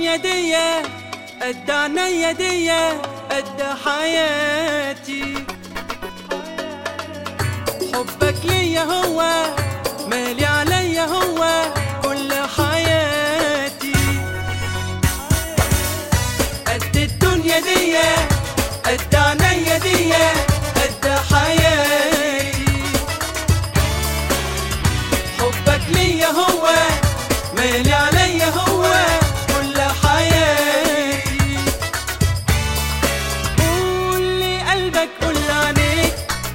الدنيا دي قد عينيا دي قد حياتي. حبك ليا هو مالي عليا هو كل حياتي. قد الدنيا دي قد عينيا دي قد حياتي. حبك ليا هو مالي عليا هو كل حياتي. قول لي قلبك قول عنيك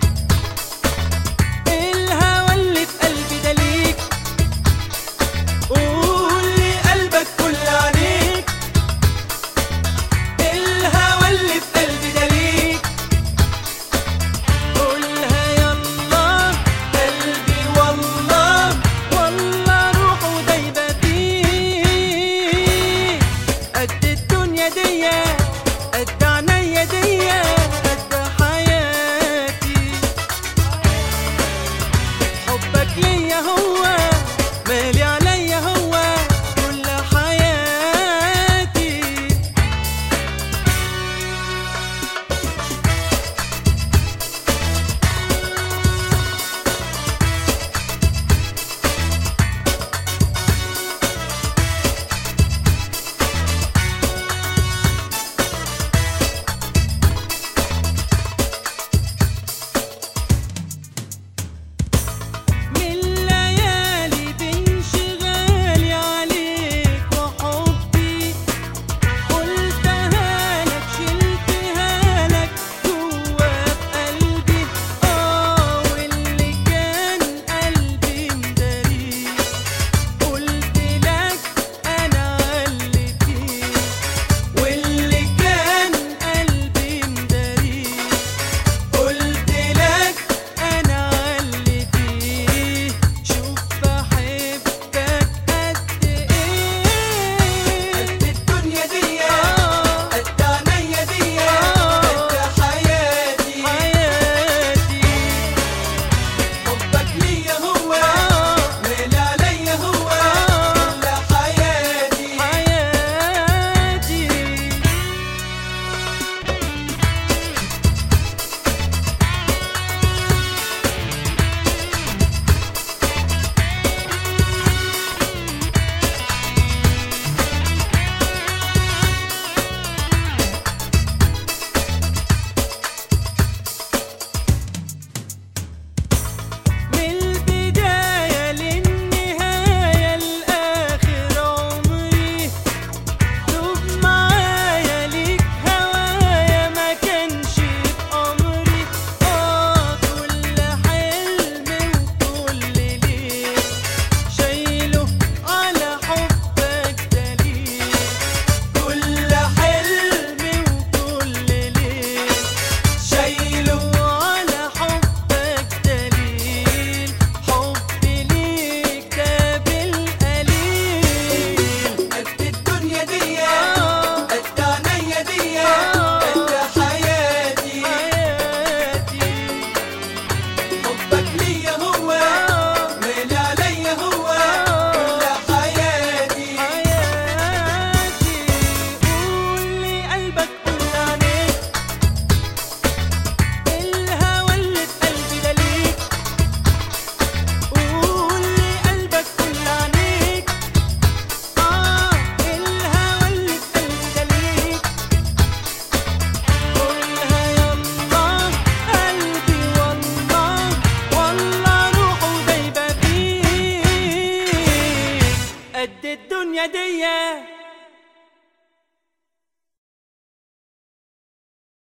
الهوى اللي في قلبي ده ليك. قول لي قلبك قول عنيك الهوى اللي في قلبي ده ليك. قولها يلا قلبي والله والله روحه دايبة فيه. قد الدنيا دي قد عينيا دي قد حياتي. حبك ليا هو مالي عليا هو كل حياتي. من ليالي بانشغالي عليك وحبي قلتها لك شلتها لك جوا بقلبي. واللي كان قلبي مداريك قلت لك انا علي فيك. واللي كان قلبي مداريك قلت لك انا علي فيه. شوف بحبك قد ايه. قد الدنيا دي قد عينيا دي قد حياتي. حبك ليا هو مالي عليا هو كل حياتي. من البداية للنهاية لآخر عمري دوب معايا ليك هوايا ما كانش بأمري. كل حلم وكل ليل شايله على حبك دليل. كل حلم وكل ليل شايله على حبك دليل. حبي ليك ده بالقليل. قد الدنيا دي قد عينيا دي قد حياتي. حبك ليا هو مالي عليا هو كل حياتي. قول لي قلبك قول عنيك الهوى اللي في قلبي ده ليك. قول لي قلبك قول عنيك الهوى اللي في قلبي ده ليك. قولها يلا قلبي والله والله روحه دايبة فيك. قد الدنيا دي